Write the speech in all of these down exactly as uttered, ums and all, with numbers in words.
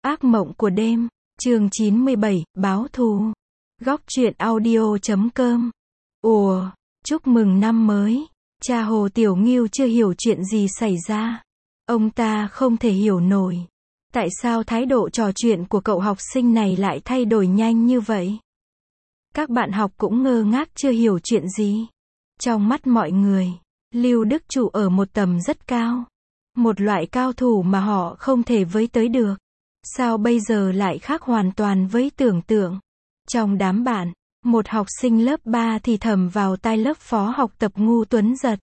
Ác mộng của đêm, chương chín mươi bảy, báo thù. Góc truyện audio chấm com. Ùa, chúc mừng năm mới. Cha Hồ Tiểu Ngưu chưa hiểu chuyện gì xảy ra. Ông ta không thể hiểu nổi. Tại sao thái độ trò chuyện của cậu học sinh này lại thay đổi nhanh như vậy? Các bạn học cũng ngơ ngác chưa hiểu chuyện gì. Trong mắt mọi người, Lưu Đức Trụ ở một tầm rất cao. Một loại cao thủ mà họ không thể với tới được. Sao bây giờ lại khác hoàn toàn với tưởng tượng? Trong đám bạn, một học sinh lớp ba thì thầm vào tai lớp phó học tập Ngu Tuấn Giật.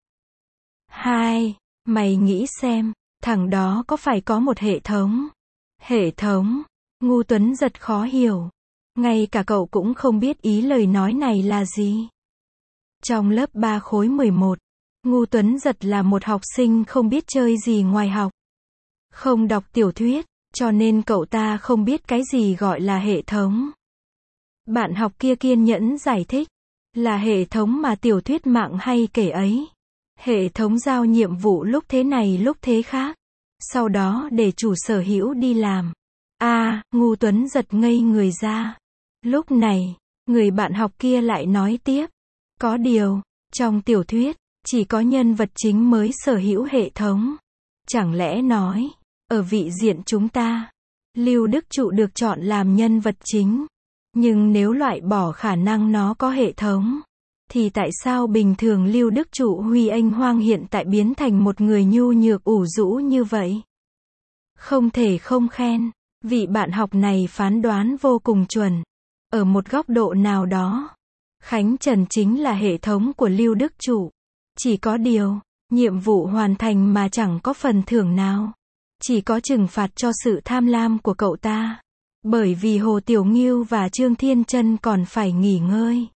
Hai, mày nghĩ xem, thằng đó có phải có một hệ thống? Hệ thống? Ngu Tuấn Giật khó hiểu. Ngay cả cậu cũng không biết ý lời nói này là gì. Trong lớp ba khối mười một, Ngu Tuấn Giật là một học sinh không biết chơi gì ngoài học. Không đọc tiểu thuyết, cho nên cậu ta không biết cái gì gọi là hệ thống. Bạn học kia kiên nhẫn giải thích, là hệ thống mà tiểu thuyết mạng hay kể ấy. Hệ thống giao nhiệm vụ lúc thế này lúc thế khác. Sau đó để chủ sở hữu đi làm. A, à, Ngu Tuấn Giật ngây người ra. Lúc này, người bạn học kia lại nói tiếp. Có điều, trong tiểu thuyết, chỉ có nhân vật chính mới sở hữu hệ thống. Chẳng lẽ nói, ở vị diện chúng ta, Lưu Đức Trụ được chọn làm nhân vật chính. Nhưng nếu loại bỏ khả năng nó có hệ thống, thì tại sao bình thường Lưu Đức Trụ huy anh hoang hiện tại biến thành một người nhu nhược ủ rũ như vậy? Không thể không khen, vị bạn học này phán đoán vô cùng chuẩn. Ở một góc độ nào đó, Khánh Trần chính là hệ thống của Lưu Đức Trụ. Chỉ có điều, nhiệm vụ hoàn thành mà chẳng có phần thưởng nào. Chỉ có trừng phạt cho sự tham lam của cậu ta. Bởi vì Hồ Tiểu Ngưu và Trương Thiên Trân còn phải nghỉ ngơi.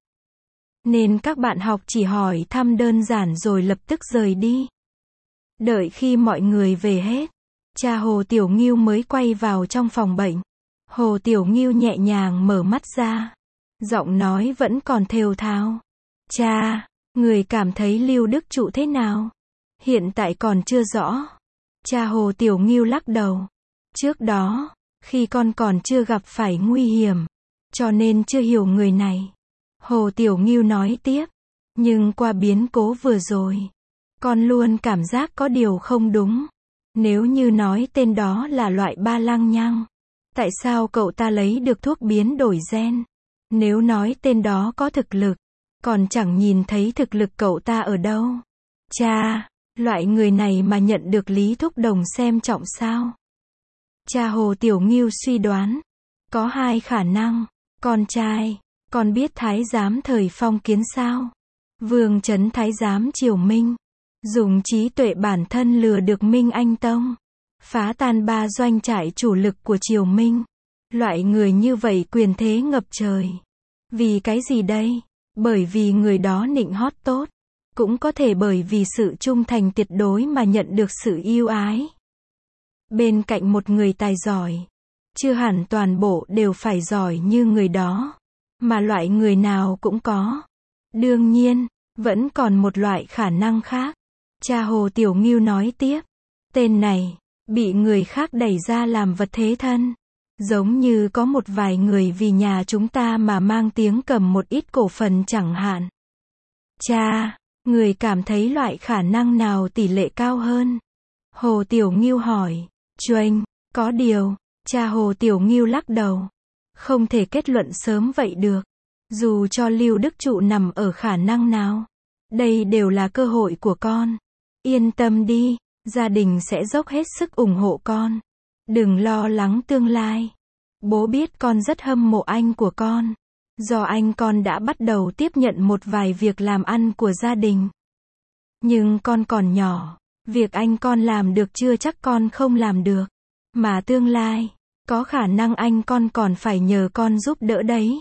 Nên các bạn học chỉ hỏi thăm đơn giản rồi lập tức rời đi. Đợi khi mọi người về hết, cha Hồ Tiểu Ngưu mới quay vào trong phòng bệnh. Hồ Tiểu Ngưu nhẹ nhàng mở mắt ra. Giọng nói vẫn còn thều thào. Cha, người cảm thấy Lưu Đức Trụ thế nào? Hiện tại còn chưa rõ. Cha Hồ Tiểu Ngưu lắc đầu. Trước đó, khi con còn chưa gặp phải nguy hiểm, cho nên chưa hiểu người này. Hồ Tiểu Ngưu nói tiếp. Nhưng qua biến cố vừa rồi, con luôn cảm giác có điều không đúng. Nếu như nói tên đó là loại ba lăng nhăng, tại sao cậu ta lấy được thuốc biến đổi gen? Nếu nói tên đó có thực lực, còn chẳng nhìn thấy thực lực cậu ta ở đâu. Cha, loại người này mà nhận được Lý Thúc Đồng xem trọng sao? Cha Hồ Tiểu Ngưu suy đoán. Có hai khả năng. Con trai, con biết thái giám thời phong kiến sao? Vương Trấn thái giám Triều Minh, dùng trí tuệ bản thân lừa được Minh Anh Tông, phá tan ba doanh trại chủ lực của Triều Minh. Loại người như vậy quyền thế ngập trời. Vì cái gì đây? Bởi vì người đó nịnh hót tốt. Cũng có thể bởi vì sự trung thành tuyệt đối mà nhận được sự yêu ái. Bên cạnh một người tài giỏi, chưa hẳn toàn bộ đều phải giỏi như người đó, mà loại người nào cũng có. Đương nhiên, vẫn còn một loại khả năng khác. Cha Hồ Tiểu Ngưu nói tiếp. Tên này, bị người khác đẩy ra làm vật thế thân. Giống như có một vài người vì nhà chúng ta mà mang tiếng cầm một ít cổ phần chẳng hạn. Cha, người cảm thấy loại khả năng nào tỷ lệ cao hơn? Hồ Tiểu Ngưu hỏi. Chuênh, có điều, cha Hồ Tiểu Ngưu lắc đầu. Không thể kết luận sớm vậy được. Dù cho Lưu Đức Trụ nằm ở khả năng nào, đây đều là cơ hội của con. Yên tâm đi, gia đình sẽ dốc hết sức ủng hộ con. Đừng lo lắng tương lai. Bố biết con rất hâm mộ anh của con. Do anh con đã bắt đầu tiếp nhận một vài việc làm ăn của gia đình. Nhưng con còn nhỏ. Việc anh con làm được chưa chắc con không làm được. Mà tương lai, có khả năng anh con còn phải nhờ con giúp đỡ đấy.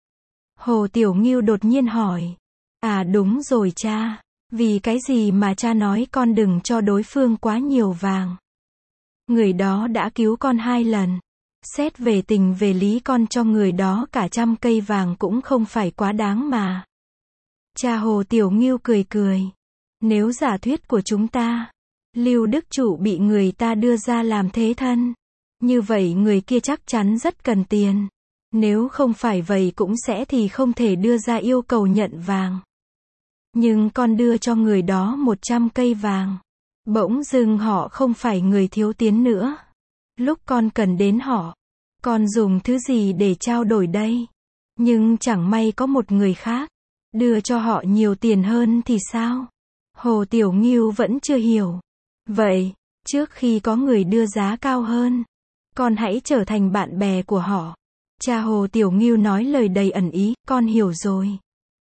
Hồ Tiểu Ngưu đột nhiên hỏi. À đúng rồi cha. Vì cái gì mà cha nói con đừng cho đối phương quá nhiều vàng? Người đó đã cứu con hai lần. Xét về tình về lý con cho người đó cả trăm cây vàng cũng không phải quá đáng mà. Cha Hồ Tiểu Ngưu cười cười. Nếu giả thuyết của chúng ta, Lưu Đức Trụ bị người ta đưa ra làm thế thân, Như vậy người kia chắc chắn rất cần tiền. Nếu không phải vậy cũng sẽ thì không thể đưa ra yêu cầu nhận vàng. Nhưng con đưa cho người đó một trăm cây vàng. Bỗng dưng họ không phải người thiếu tiền nữa. Lúc con cần đến họ, con dùng thứ gì để trao đổi đây? Nhưng chẳng may có một người khác đưa cho họ nhiều tiền hơn thì sao? Hồ Tiểu Ngưu vẫn chưa hiểu. Vậy, trước khi có người đưa giá cao hơn, con hãy trở thành bạn bè của họ. Cha Hồ Tiểu Ngưu nói lời đầy ẩn ý, con hiểu rồi.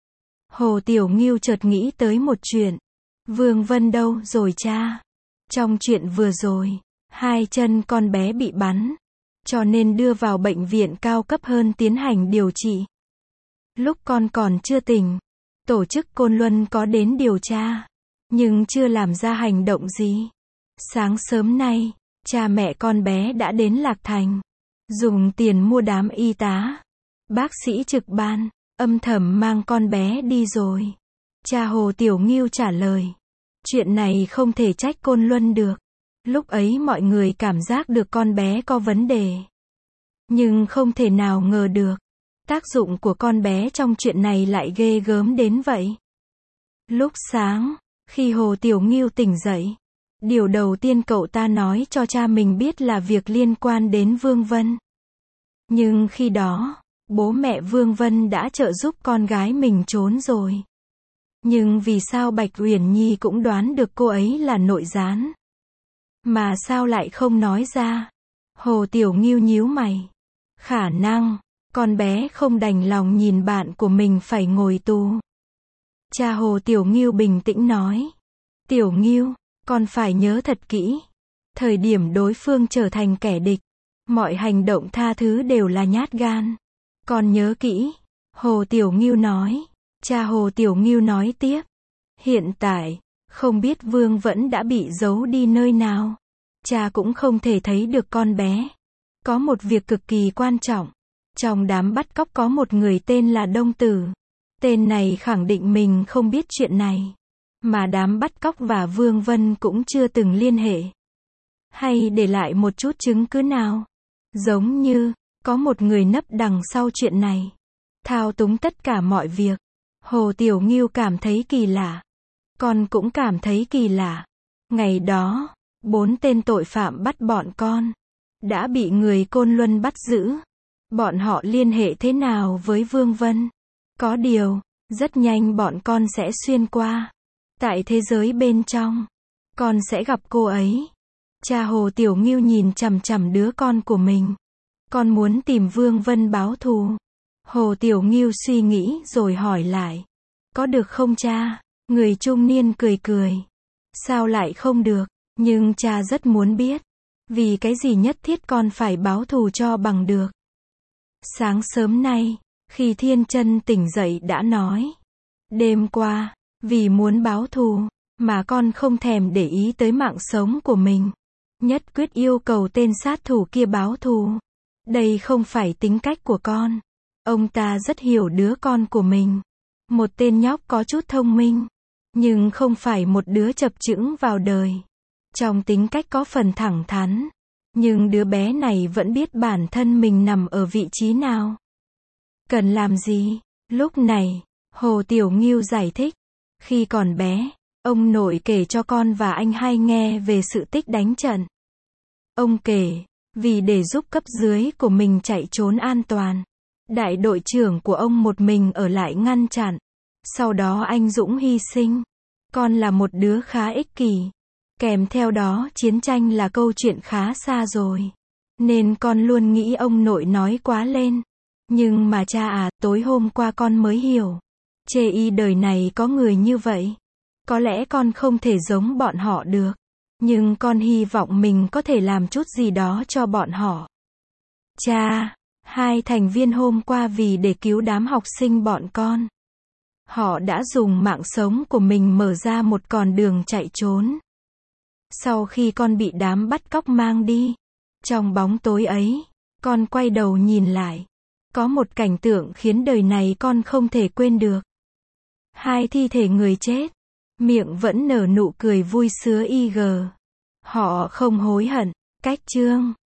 Hồ Tiểu Ngưu chợt nghĩ tới một chuyện. Vương Vân đâu rồi cha? Trong chuyện vừa rồi, hai chân con bé bị bắn, cho nên đưa vào bệnh viện cao cấp hơn tiến hành điều trị. Lúc con còn chưa tỉnh, tổ chức Côn Luân có đến điều tra, nhưng chưa làm ra hành động gì. Sáng sớm nay, cha mẹ con bé đã đến Lạc Thành, dùng tiền mua đám y tá, bác sĩ trực ban, âm thầm mang con bé đi rồi. Cha Hồ Tiểu Ngưu trả lời. Chuyện này không thể trách Côn Luân được. Lúc ấy mọi người cảm giác được con bé có vấn đề. Nhưng không thể nào ngờ được. Tác dụng của con bé trong chuyện này lại ghê gớm đến vậy. Lúc sáng, khi Hồ Tiểu Ngưu tỉnh dậy, điều đầu tiên cậu ta nói cho cha mình biết là việc liên quan đến Vương Vân. Nhưng khi đó, bố mẹ Vương Vân đã trợ giúp con gái mình trốn rồi. Nhưng vì sao Bạch Uyển Nhi cũng đoán được cô ấy là nội gián? Mà sao lại không nói ra? Hồ Tiểu Ngưu nhíu mày. Khả năng, con bé không đành lòng nhìn bạn của mình phải ngồi tù. Cha Hồ Tiểu Ngưu bình tĩnh nói. Tiểu Ngưu, con phải nhớ thật kỹ. Thời điểm đối phương trở thành kẻ địch, mọi hành động tha thứ đều là nhát gan. Con nhớ kỹ. Hồ Tiểu Ngưu nói. Cha Hồ Tiểu Ngưu nói tiếp. Hiện tại, không biết Vương vẫn đã bị giấu đi nơi nào. Cha cũng không thể thấy được con bé. Có một việc cực kỳ quan trọng. Trong đám bắt cóc có một người tên là Đông Tử. Tên này khẳng định mình không biết chuyện này. Mà đám bắt cóc và Vương Vân cũng chưa từng liên hệ. Hay để lại một chút chứng cứ nào. Giống như, có một người nấp đằng sau chuyện này. Thao túng tất cả mọi việc. Hồ Tiểu Ngưu cảm thấy kỳ lạ. Con cũng cảm thấy kỳ lạ. Ngày đó, bốn tên tội phạm bắt bọn con. Đã bị người Côn Luân bắt giữ. Bọn họ liên hệ thế nào với Vương Vân? Có điều, rất nhanh bọn con sẽ xuyên qua. Tại thế giới bên trong, con sẽ gặp cô ấy. Cha Hồ Tiểu Ngưu nhìn chằm chằm đứa con của mình. Con muốn tìm Vương Vân báo thù. Hồ Tiểu Ngưu suy nghĩ rồi hỏi lại. Có được không cha? Người trung niên cười cười. Sao lại không được? Nhưng cha rất muốn biết. Vì cái gì nhất thiết con phải báo thù cho bằng được. Sáng sớm nay, khi Thiên Chân tỉnh dậy đã nói. Đêm qua, vì muốn báo thù, mà con không thèm để ý tới mạng sống của mình. Nhất quyết yêu cầu tên sát thủ kia báo thù. Đây không phải tính cách của con. Ông ta rất hiểu đứa con của mình. Một tên nhóc có chút thông minh, nhưng không phải một đứa chập chững vào đời. Trong tính cách có phần thẳng thắn, nhưng đứa bé này vẫn biết bản thân mình nằm ở vị trí nào. Cần làm gì? Lúc này, Hồ Tiểu Ngưu giải thích. Khi còn bé, ông nội kể cho con và anh hai nghe về sự tích đánh trận. Ông kể, vì để giúp cấp dưới của mình chạy trốn an toàn, đại đội trưởng của ông một mình ở lại ngăn chặn. Sau đó anh dũng hy sinh. Con là một đứa khá ích kỷ. Kèm theo đó chiến tranh là câu chuyện khá xa rồi. Nên con luôn nghĩ ông nội nói quá lên. Nhưng mà cha à, tối hôm qua con mới hiểu. Chê y đời này có người như vậy. Có lẽ con không thể giống bọn họ được. Nhưng con hy vọng mình có thể làm chút gì đó cho bọn họ. Cha, hai thành viên hôm qua vì để cứu đám học sinh bọn con. Họ đã dùng mạng sống của mình mở ra một con đường chạy trốn. Sau khi con bị đám bắt cóc mang đi, trong bóng tối ấy, con quay đầu nhìn lại. Có một cảnh tượng khiến đời này con không thể quên được. Hai thi thể người chết, miệng vẫn nở nụ cười vui sướng y gờ. Họ không hối hận. Cách chương